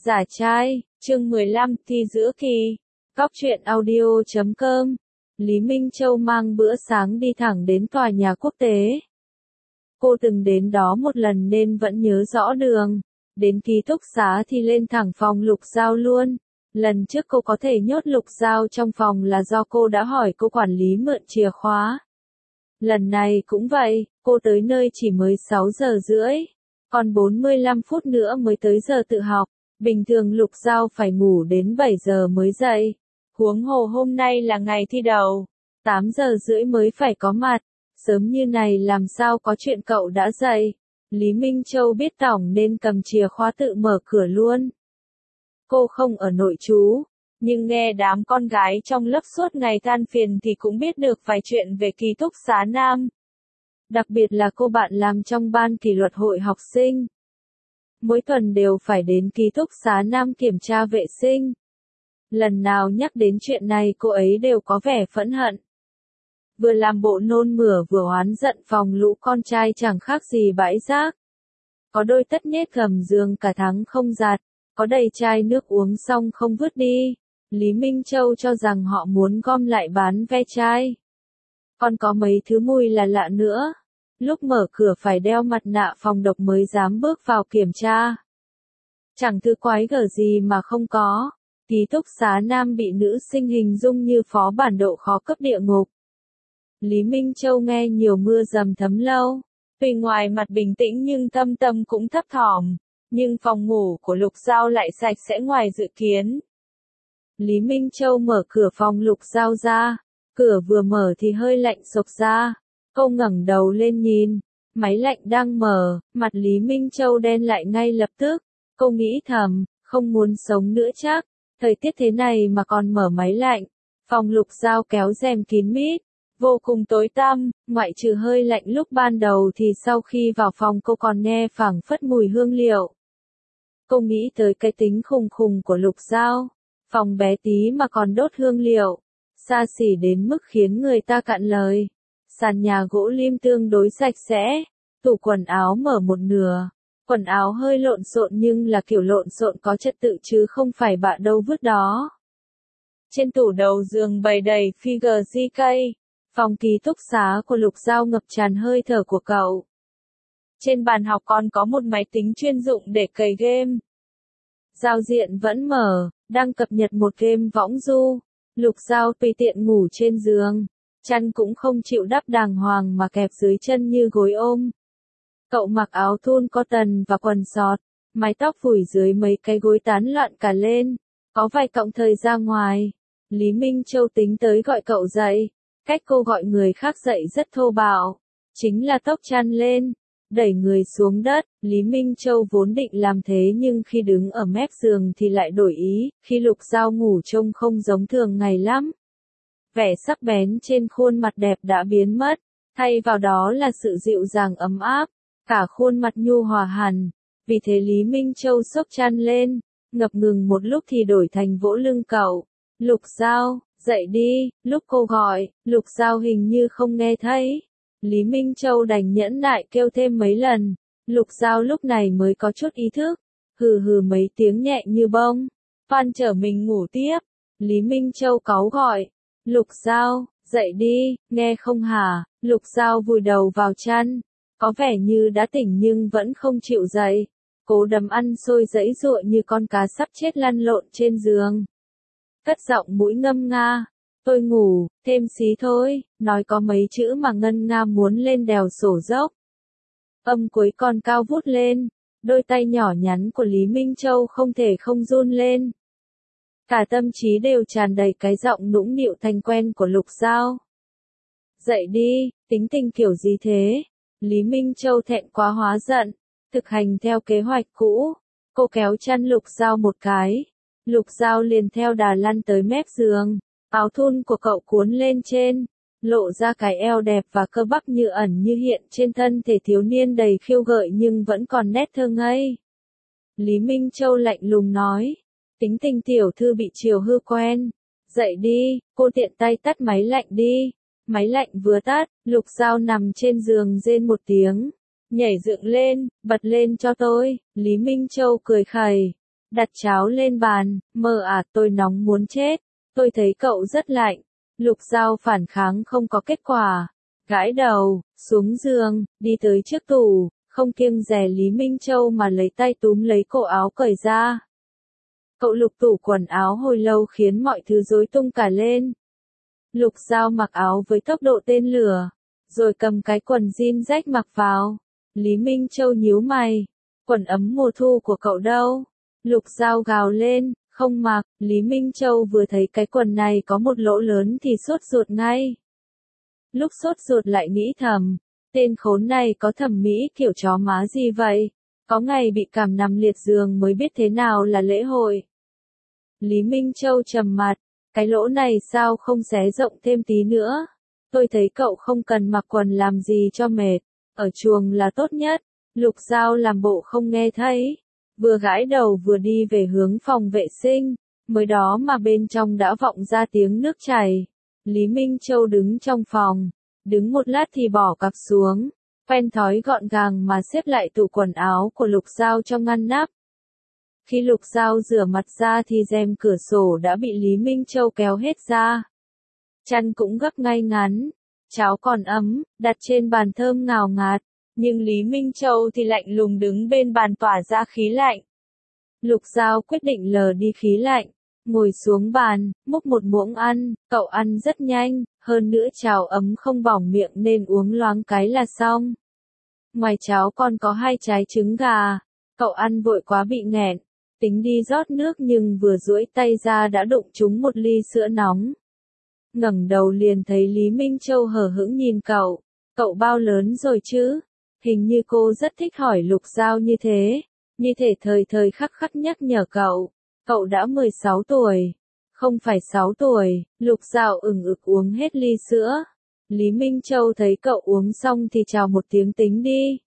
Giả trai, chương 15, thi giữa kỳ. Góc truyện audio.com. Lý Minh Châu mang bữa sáng đi thẳng đến tòa nhà quốc tế. Cô từng đến đó một lần nên vẫn nhớ rõ đường. Đến ký túc xá thì lên thẳng phòng Lục Giao luôn. Lần trước cô có thể nhốt Lục Giao trong phòng là do cô đã hỏi cô quản lý mượn chìa khóa. Lần này cũng vậy, cô tới nơi chỉ mới 6 giờ rưỡi. Còn 45 phút nữa mới tới giờ tự học. Bình thường Lục Giao phải ngủ đến 7 giờ mới dậy. Huống hồ hôm nay là ngày thi đầu. 8 giờ rưỡi mới phải có mặt. Sớm như này làm sao có chuyện cậu đã dậy. Lý Minh Châu biết tỏng nên cầm chìa khóa tự mở cửa luôn. Cô không ở nội trú, nhưng nghe đám con gái trong lớp suốt ngày than phiền thì cũng biết được vài chuyện về ký túc xá nam. Đặc biệt là cô bạn làm trong ban kỷ luật hội học sinh. Mỗi tuần đều phải đến ký túc xá nam kiểm tra vệ sinh. Lần nào nhắc đến chuyện này cô ấy đều có vẻ phẫn hận. Vừa làm bộ nôn mửa vừa oán giận phòng lũ con trai chẳng khác gì bãi rác. Có đôi tất nhét gầm giường cả tháng không giặt, có đầy chai nước uống xong không vứt đi. Lý Minh Châu cho rằng họ muốn gom lại bán ve chai. Còn có mấy thứ mùi là lạ nữa. Lúc mở cửa phải đeo mặt nạ phòng độc mới dám bước vào kiểm tra. Chẳng thứ quái gở gì mà không có. Ký túc xá nam bị nữ sinh hình dung như phó bản độ khó cấp địa ngục. Lý Minh Châu nghe nhiều mưa dầm thấm lâu. Tuy ngoài mặt bình tĩnh nhưng thâm tâm cũng thấp thỏm. Nhưng phòng ngủ của Lục Giao lại sạch sẽ ngoài dự kiến. Lý Minh Châu mở cửa phòng Lục Giao ra. Cửa vừa mở thì hơi lạnh xộc ra. Cô ngẩng đầu lên nhìn. Máy lạnh đang mở, mặt Lý Minh Châu đen lại ngay lập tức. Cô nghĩ thầm, không muốn sống nữa chắc. Thời tiết thế này mà còn mở máy lạnh. Phòng Lục Giao kéo rèm kín mít. Vô cùng tối tăm, ngoại trừ hơi lạnh lúc ban đầu thì sau khi vào phòng cô còn nghe phảng phất mùi hương liệu. Cô nghĩ tới cái tính khùng khùng của Lục Giao. Phòng bé tí mà còn đốt hương liệu. Xa xỉ đến mức khiến người ta cạn lời. Sàn nhà gỗ lim tương đối sạch sẽ. Tủ quần áo mở một nửa. Quần áo hơi lộn xộn nhưng là kiểu lộn xộn có trật tự chứ không phải bạ đâu vứt đó. Trên tủ đầu giường bày đầy figure JK. Phòng ký túc xá của Lục Giao ngập tràn hơi thở của cậu. Trên bàn học còn có một máy tính chuyên dụng để cày game. Giao diện vẫn mở, đang cập nhật một game võng du. Lục Giao tùy tiện ngủ trên giường. Chăn cũng không chịu đắp đàng hoàng mà kẹp dưới chân như gối ôm. Cậu mặc áo thun cotton và quần sọt. Mái tóc phủi dưới mấy cái gối tán loạn cả lên. Có vài cọng thời ra ngoài. Lý Minh Châu tính tới gọi cậu dậy. Cách cô gọi người khác dậy rất thô bạo. Chính là tốc chăn lên. Đẩy người xuống đất. Lý Minh Châu vốn định làm thế nhưng khi đứng ở mép giường thì lại đổi ý. Khi Lục Giao ngủ trông không giống thường ngày lắm. Vẻ sắc bén trên khuôn mặt đẹp đã biến mất. Thay vào đó là sự dịu dàng ấm áp. Cả khuôn mặt nhu hòa hẳn. Vì thế Lý Minh Châu xốc chăn lên. Ngập ngừng một lúc thì đổi thành vỗ lưng cậu. Lục Giao, dậy đi. Lúc cô gọi, Lục Giao hình như không nghe thấy. Lý Minh Châu đành nhẫn nại kêu thêm mấy lần. Lục Giao lúc này mới có chút ý thức. Hừ hừ mấy tiếng nhẹ như bông. Phan chở mình ngủ tiếp. Lý Minh Châu cáu gọi. Lục Giao, dậy đi, nghe không hả? Lục Giao vùi đầu vào chăn. Có vẻ như đã tỉnh nhưng vẫn không chịu dậy. Cố đấm ăn xôi giãy giụa như con cá sắp chết lăn lộn trên giường. Cất giọng mũi ngâm nga. Tôi ngủ, thêm xí thôi, nói có mấy chữ mà ngân nga muốn lên đèo sổ dốc. Âm cuối còn cao vút lên. Đôi tay nhỏ nhắn của Lý Minh Châu không thể không run lên. Cả tâm trí đều tràn đầy cái giọng nũng nịu thành quen của Lục Giao. Dậy đi, tính tình kiểu gì thế? Lý Minh Châu thẹn quá hóa giận. Thực hành theo kế hoạch cũ. Cô kéo chăn Lục Giao một cái. Lục Giao liền theo đà lăn tới mép giường. Áo thun của cậu cuốn lên trên. Lộ ra cái eo đẹp và cơ bắp như ẩn như hiện trên thân thể thiếu niên đầy khiêu gợi nhưng vẫn còn nét thơ ngây. Lý Minh Châu lạnh lùng nói. Tính tình tiểu thư bị chiều hư quen. Dậy đi, cô tiện tay tắt máy lạnh đi. Máy lạnh vừa tắt, Lục Giao nằm trên giường rên một tiếng. Nhảy dựng lên, bật lên cho tôi. Lý Minh Châu cười khẩy. đặt cháo lên bàn, mơ à tôi nóng muốn chết, tôi thấy cậu rất lạnh. Lục Giao phản kháng không có kết quả, gãi đầu, xuống giường, đi tới trước tủ, không kiêng dè Lý Minh Châu mà lấy tay túm lấy cổ áo cởi ra. Cậu lục tủ quần áo hồi lâu khiến mọi thứ rối tung cả lên. Lục Giao mặc áo với tốc độ tên lửa, rồi cầm cái quần jean rách mặc vào. Lý Minh Châu nhíu mày, quần ấm mùa thu của cậu đâu? Lục Giao gào lên, không mặc. Lý Minh Châu vừa thấy cái quần này có một lỗ lớn thì sốt ruột ngay. Lúc sốt ruột lại nghĩ thầm, tên khốn này có thẩm mỹ kiểu chó má gì vậy? Có ngày bị cảm nằm liệt giường mới biết thế nào là lễ hội. Lý Minh Châu trầm mặt, cái lỗ này sao không xé rộng thêm tí nữa? Tôi thấy cậu không cần mặc quần làm gì cho mệt, ở chuồng là tốt nhất. Lục Giao làm bộ không nghe thấy, vừa gãi đầu vừa đi về hướng phòng vệ sinh, mới đó mà bên trong đã vọng ra tiếng nước chảy. Lý Minh Châu đứng trong phòng, đứng một lát thì bỏ cặp xuống, quen thói gọn gàng mà xếp lại tủ quần áo của Lục Giao trong ngăn nắp. Khi Lục Giao rửa mặt ra thì rèm cửa sổ đã bị Lý Minh Châu kéo hết ra. Chăn cũng gấp ngay ngắn, cháo còn ấm, đặt trên bàn thơm ngào ngạt, nhưng Lý Minh Châu thì lạnh lùng đứng bên bàn tỏa ra khí lạnh. Lục Giao quyết định lờ đi khí lạnh, ngồi xuống bàn, múc một muỗng ăn, cậu ăn rất nhanh, hơn nữa cháo ấm không bỏng miệng nên uống loáng cái là xong. Ngoài cháo còn có 2 trái trứng gà, cậu ăn vội quá bị nghẹn, tính đi rót nước nhưng vừa duỗi tay ra đã đụng trúng một ly sữa nóng. Ngẩng đầu liền thấy Lý Minh Châu hờ hững nhìn cậu bao lớn rồi chứ? Hình như cô rất thích hỏi Lục Giao như thế, như thể thời thời khắc khắc nhắc nhở cậu đã 16 tuổi, không phải 6 tuổi. Lục Giao ừng ực uống hết ly sữa. Lý Minh Châu thấy cậu uống xong thì chào một tiếng tính đi.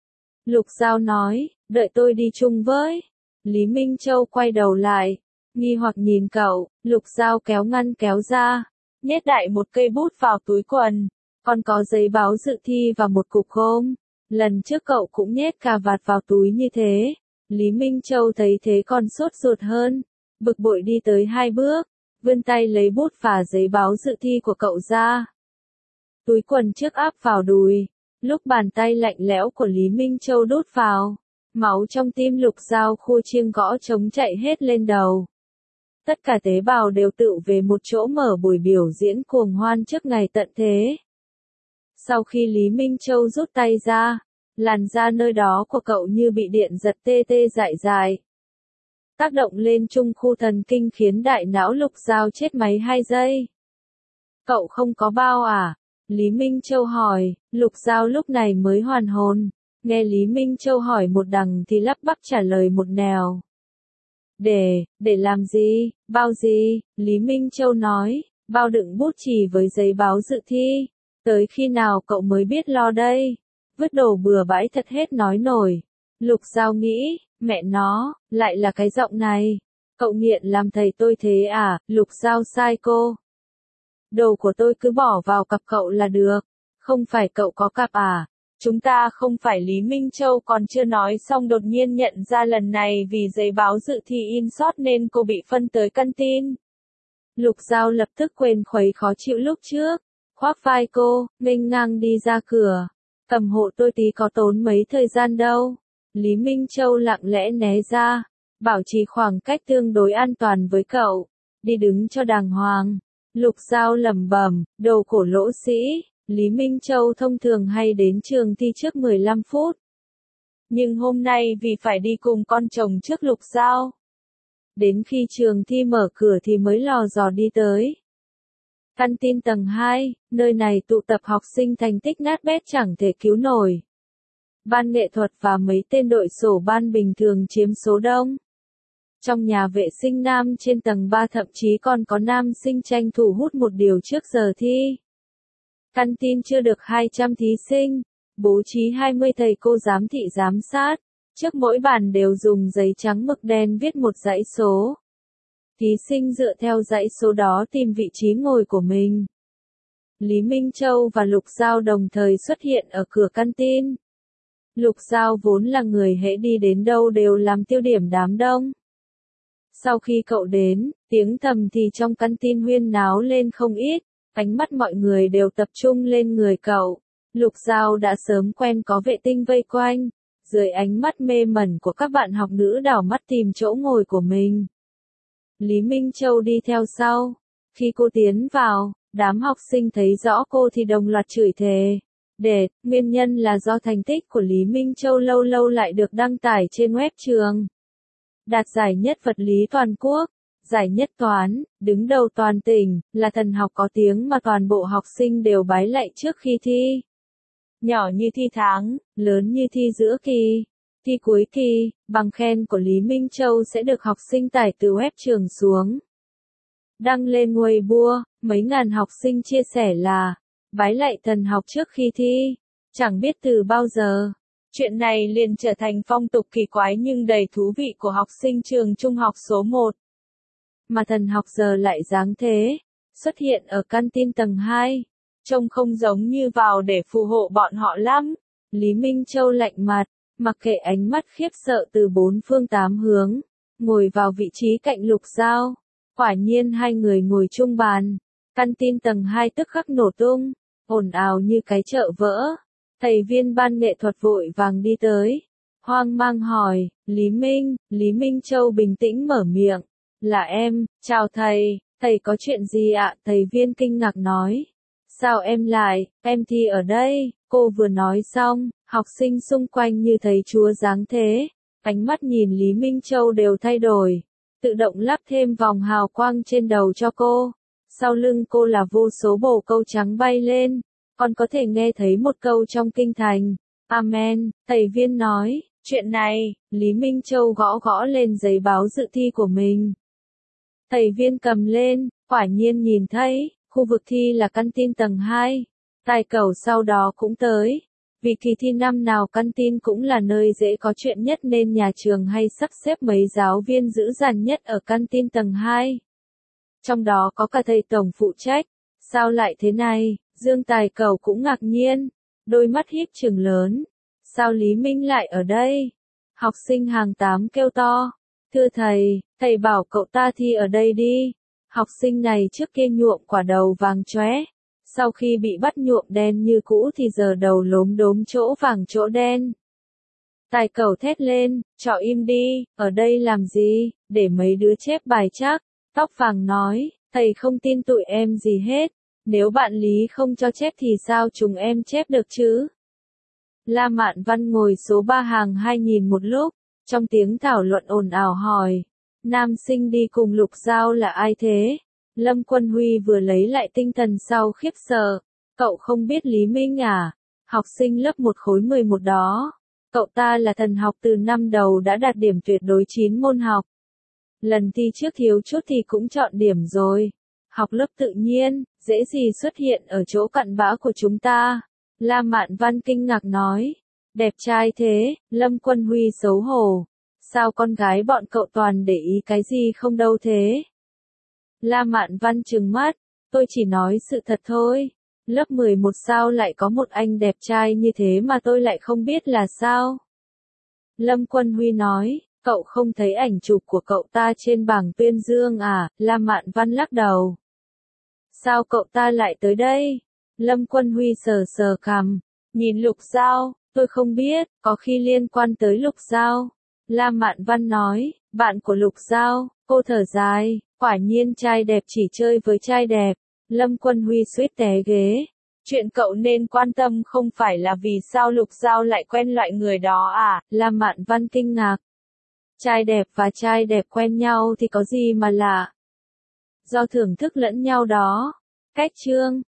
Lục Giao nói, đợi tôi đi chung với. Lý Minh Châu quay đầu lại, nghi hoặc nhìn cậu. Lục Giao kéo ngăn kéo ra, nhét đại một cây bút vào túi quần, còn có giấy báo dự thi và một cục gôm. Lần trước cậu cũng nhét cà vạt vào túi như thế. Lý Minh Châu thấy thế còn sốt ruột hơn, bực bội đi tới 2 bước, vươn tay lấy bút và giấy báo dự thi của cậu ra. Túi quần trước áp vào đùi, lúc bàn tay lạnh lẽo của Lý Minh Châu đút vào, máu trong tim Lục Giao khua chiêng gõ trống chạy hết lên đầu. Tất cả tế bào đều tụ về một chỗ mở buổi biểu diễn cuồng hoan trước ngày tận thế. Sau khi Lý Minh Châu rút tay ra, làn da nơi đó của cậu như bị điện giật tê tê dại dại. Tác động lên trung khu thần kinh khiến đại não Lục Giao chết máy 2 giây. Cậu không có bao à? Lý Minh Châu hỏi. Lục Giao lúc này mới hoàn hồn, nghe Lý Minh Châu hỏi một đằng thì lắp bắp trả lời một nẻo. Để làm gì? Bao gì? Lý Minh Châu nói, bao đựng bút chì với giấy báo dự thi. Tới khi nào cậu mới biết lo đây? Vứt đồ bừa bãi thật hết nói nổi. Lục Giao nghĩ, mẹ nó, lại là cái giọng này. Cậu nghiện làm thầy tôi thế à? Lục Giao sai cô. Đồ của tôi cứ bỏ vào cặp cậu là được. Không phải cậu có cặp à? Chúng ta không phải. Lý Minh Châu còn chưa nói xong đột nhiên nhận ra lần này vì giấy báo dự thi in sót nên cô bị phân tới căn tin. Lục Giao lập tức quên khuấy khó chịu lúc trước, khoác vai cô, nghênh ngang đi ra cửa. Cầm hộ tôi tí có tốn mấy thời gian đâu. Lý Minh Châu lặng lẽ né ra, bảo trì khoảng cách tương đối an toàn với cậu, đi đứng cho đàng hoàng. Lục Giao lẩm bẩm, đồ cổ lỗ sĩ. Lý Minh Châu thông thường hay đến trường thi trước 15 phút. Nhưng hôm nay vì phải đi cùng con chồng trước Lục Giao. Đến khi trường thi mở cửa thì mới lò dò đi tới. Căn tin tầng 2, nơi này tụ tập học sinh thành tích nát bét chẳng thể cứu nổi. Ban nghệ thuật và mấy tên đội sổ ban bình thường chiếm số đông. Trong nhà vệ sinh nam trên tầng 3 thậm chí còn có nam sinh tranh thủ hút một điều trước giờ thi. Căn tin chưa được 200 thí sinh, bố trí 20 thầy cô giám thị giám sát, trước mỗi bàn đều dùng giấy trắng mực đen viết một dãy số. Thí sinh dựa theo dãy số đó tìm vị trí ngồi của mình. Lý Minh Châu và Lục Giao đồng thời xuất hiện ở cửa căn tin. Lục Giao vốn là người hễ đi đến đâu đều làm tiêu điểm đám đông. Sau khi cậu đến, tiếng thầm thì trong căn tin huyên náo lên không ít, ánh mắt mọi người đều tập trung lên người cậu. Lục Giao đã sớm quen có vệ tinh vây quanh, dưới ánh mắt mê mẩn của các bạn học nữ đảo mắt tìm chỗ ngồi của mình. Lý Minh Châu đi theo sau. Khi cô tiến vào, đám học sinh thấy rõ cô thì đồng loạt chửi thề. Nguyên nhân là do thành tích của Lý Minh Châu lâu lâu lại được đăng tải trên web trường. Đạt giải nhất vật lý toàn quốc, giải nhất toán, đứng đầu toàn tỉnh, là thần học có tiếng mà toàn bộ học sinh đều bái lạy trước khi thi. Nhỏ như thi tháng, lớn như thi giữa kỳ, thi cuối kỳ, bằng khen của Lý Minh Châu sẽ được học sinh tải từ web trường xuống. Đăng lên Weibo, mấy ngàn học sinh chia sẻ là bái lạy thần học trước khi thi. Chẳng biết từ bao giờ, chuyện này liền trở thành phong tục kỳ quái nhưng đầy thú vị của học sinh trường trung học số 1. Mà thần học giờ lại dáng thế, xuất hiện ở căn tin tầng 2, trông không giống như vào để phù hộ bọn họ lắm. Lý Minh Châu lạnh mặt, mặc kệ ánh mắt khiếp sợ từ bốn phương tám hướng, ngồi vào vị trí cạnh Lục Giao. Quả nhiên hai người ngồi chung bàn, căn tin tầng 2 tức khắc nổ tung, ồn ào như cái chợ vỡ. Thầy viên ban nghệ thuật vội vàng đi tới, hoang mang hỏi, Lý Minh Châu bình tĩnh mở miệng, là em, chào thầy có chuyện gì ạ? Thầy viên kinh ngạc nói, sao em lại, em thi ở đây, cô vừa nói xong, học sinh xung quanh như thấy Chúa giáng thế, ánh mắt nhìn Lý Minh Châu đều thay đổi, tự động lắp thêm vòng hào quang trên đầu cho cô, sau lưng cô là vô số bồ câu trắng bay lên. Còn có thể nghe thấy một câu trong kinh thành, Amen, thầy viên nói, chuyện này, Lý Minh Châu gõ gõ lên giấy báo dự thi của mình. Thầy viên cầm lên, quả nhiên nhìn thấy, khu vực thi là căn tin tầng 2, tài cẩu sau đó cũng tới. Vì kỳ thi năm nào căn tin cũng là nơi dễ có chuyện nhất nên nhà trường hay sắp xếp mấy giáo viên giữ dàn nhất ở căn tin tầng 2. Trong đó có cả thầy tổng phụ trách, sao lại thế này? Dương Tài Cẩu cũng ngạc nhiên, đôi mắt híp trừng lớn. Sao Lý Minh lại ở đây? Học sinh hàng 8 kêu to. Thưa thầy bảo cậu ta thi ở đây đi. Học sinh này trước kia nhuộm quả đầu vàng chóe. Sau khi bị bắt nhuộm đen như cũ thì giờ đầu lốm đốm chỗ vàng chỗ đen. Tài Cẩu thét lên, trọ im đi, ở đây làm gì, để mấy đứa chép bài chắc. Tóc vàng nói, thầy không tin tụi em gì hết. Nếu bạn Lý không cho chép thì sao chúng em chép được chứ? La Mạn Văn ngồi số 3 hàng 2 nhìn một lúc, trong tiếng thảo luận ồn ào hỏi, nam sinh đi cùng Lục Giao là ai thế? Lâm Quân Huy vừa lấy lại tinh thần sau khiếp sợ, cậu không biết Lý Minh à? Học sinh lớp 1 khối 11 đó, cậu ta là thần học từ năm đầu đã đạt điểm tuyệt đối 9 môn học. Lần thi trước thiếu chút thì cũng chọn điểm rồi. Học lớp tự nhiên, dễ gì xuất hiện ở chỗ cặn bã của chúng ta. La Mạn Văn kinh ngạc nói. Đẹp trai thế, Lâm Quân Huy xấu hổ. Sao con gái bọn cậu toàn để ý cái gì không đâu thế? La Mạn Văn trừng mắt. Tôi chỉ nói sự thật thôi. Lớp 11 sao lại có một anh đẹp trai như thế mà tôi lại không biết là sao? Lâm Quân Huy nói. Cậu không thấy ảnh chụp của cậu ta trên bảng tuyên dương à? La Mạn Văn lắc đầu. Sao cậu ta lại tới đây? Lâm Quân Huy sờ sờ cằm, nhìn Lục Giao, tôi không biết, có khi liên quan tới Lục Giao. La Mạn Văn nói, bạn của Lục Giao, cô thở dài, quả nhiên trai đẹp chỉ chơi với trai đẹp. Lâm Quân Huy suýt té ghế. Chuyện cậu nên quan tâm không phải là vì sao Lục Giao lại quen loại người đó à? La Mạn Văn kinh ngạc. Trai đẹp và trai đẹp quen nhau thì có gì mà lạ? Do thưởng thức lẫn nhau đó. Cách chương